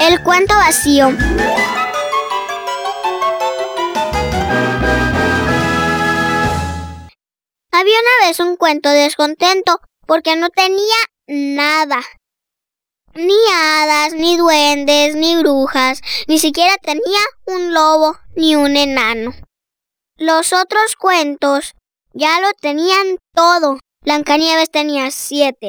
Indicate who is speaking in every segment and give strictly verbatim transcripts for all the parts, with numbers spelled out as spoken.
Speaker 1: El cuento vacío. Había una vez un cuento descontento porque no tenía nada. Ni hadas, ni duendes, ni brujas, ni siquiera tenía un lobo ni un enano. Los otros cuentos ya lo tenían todo. Blancanieves tenía siete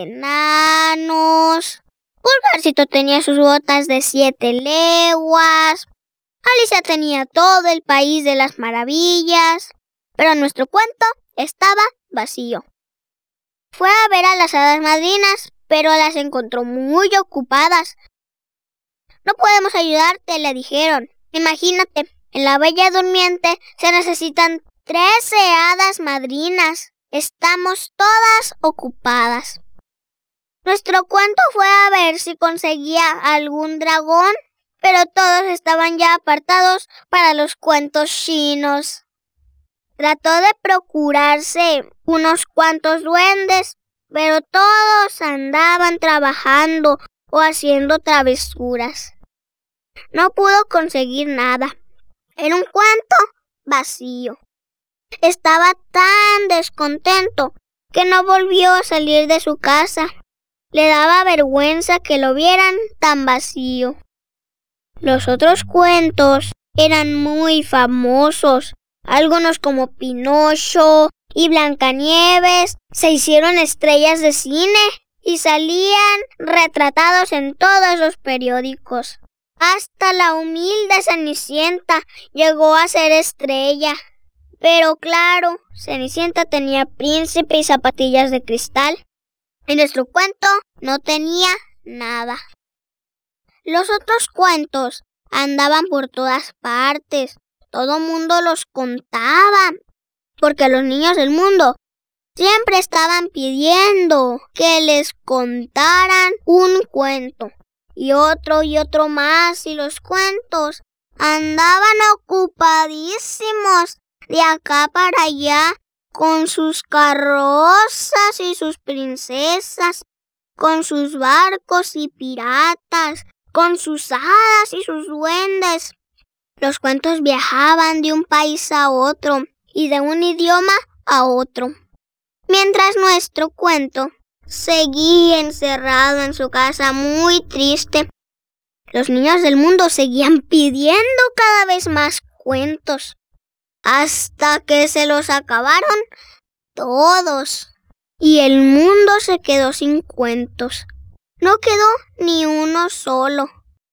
Speaker 1: enanos. Pulgarcito tenía sus botas de siete leguas. Alicia tenía todo el país de las maravillas. Pero nuestro cuento estaba vacío. Fue a ver a las hadas madrinas, pero las encontró muy ocupadas. No podemos ayudarte, le dijeron. Imagínate, en la Bella Durmiente se necesitan trece hadas madrinas. Estamos todas ocupadas. Nuestro cuento fue a ver si conseguía algún dragón, pero todos estaban ya apartados para los cuentos chinos. Trató de procurarse unos cuantos duendes, pero todos andaban trabajando o haciendo travesuras. No pudo conseguir nada. Era un cuento vacío. Estaba tan descontento que no volvió a salir de su casa. Le daba vergüenza que lo vieran tan vacío. Los otros cuentos eran muy famosos. Algunos como Pinocho y Blancanieves se hicieron estrellas de cine y salían retratados en todos los periódicos. Hasta la humilde Cenicienta llegó a ser estrella. Pero claro, Cenicienta tenía príncipe y zapatillas de cristal. Y nuestro cuento no tenía nada. Los otros cuentos andaban por todas partes. Todo mundo los contaba, porque los niños del mundo siempre estaban pidiendo que les contaran un cuento, y otro y otro más, y los cuentos andaban ocupadísimos de acá para allá, con sus carrozas y sus princesas, con sus barcos y piratas, con sus hadas y sus duendes. Los cuentos viajaban de un país a otro y de un idioma a otro, mientras nuestro cuento seguía encerrado en su casa muy triste. Los niños del mundo seguían pidiendo cada vez más cuentos, hasta que se los acabaron todos y el mundo se quedó sin cuentos. No quedó ni uno solo.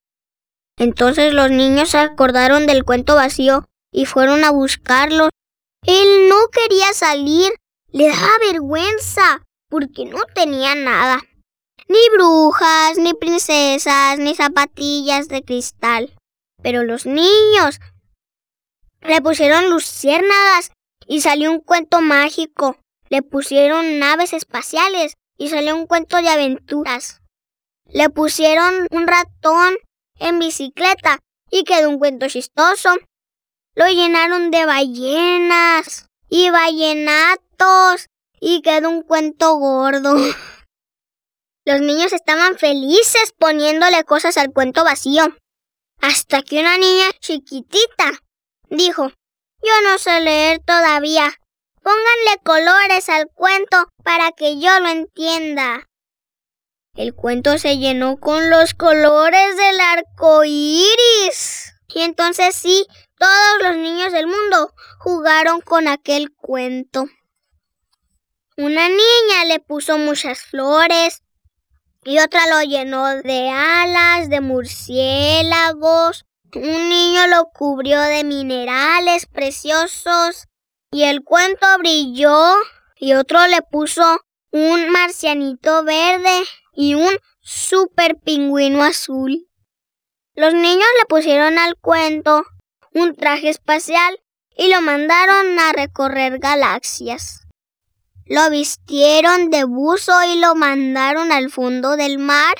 Speaker 1: Entonces los niños se acordaron del cuento vacío y fueron a buscarlo. Él no quería salir, le daba vergüenza porque no tenía nada. Ni brujas, ni princesas, ni zapatillas de cristal. Pero los niños le pusieron luciérnagas y salió un cuento mágico. Le pusieron naves espaciales y salió un cuento de aventuras. Le pusieron un ratón en bicicleta y quedó un cuento chistoso. Lo llenaron de ballenas y ballenatos y quedó un cuento gordo. Los niños estaban felices poniéndole cosas al cuento vacío, hasta que una niña chiquitita dijo: yo no sé leer todavía, pónganle colores al cuento para que yo lo entienda. El cuento se llenó con los colores del arco iris. Y entonces sí, todos los niños del mundo jugaron con aquel cuento. Una niña le puso muchas flores y otra lo llenó de alas, de murciélagos. Un niño lo cubrió de minerales preciosos y el cuento brilló, y otro le puso un marcianito verde y un super pingüino azul. Los niños le pusieron al cuento un traje espacial y lo mandaron a recorrer galaxias. Lo vistieron de buzo y lo mandaron al fondo del mar.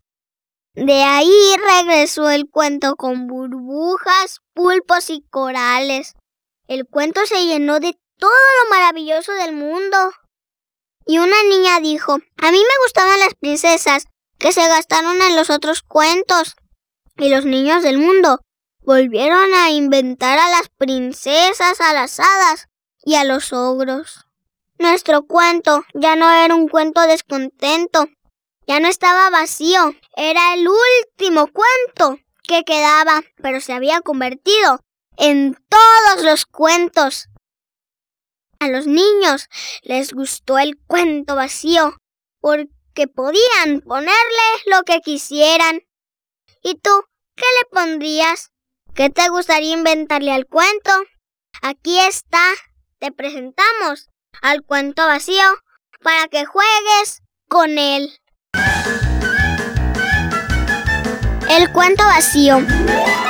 Speaker 1: De ahí regresó el cuento con burbujas, pulpos y corales. El cuento se llenó de todo lo maravilloso del mundo. Y una niña dijo: a mí me gustaban las princesas que se gastaron en los otros cuentos. y los niños del mundo volvieron a inventar a las princesas, a las hadas y a los ogros. Nuestro cuento ya no era un cuento descontento, ya no estaba vacío, era el último cuento que quedaba, pero se había convertido en todos los cuentos. A los niños les gustó el cuento vacío porque podían ponerle lo que quisieran. ¿Y tú qué le pondrías? ¿Qué te gustaría inventarle al cuento? Aquí está, te presentamos al cuento vacío para que juegues con él. El cuento vacío.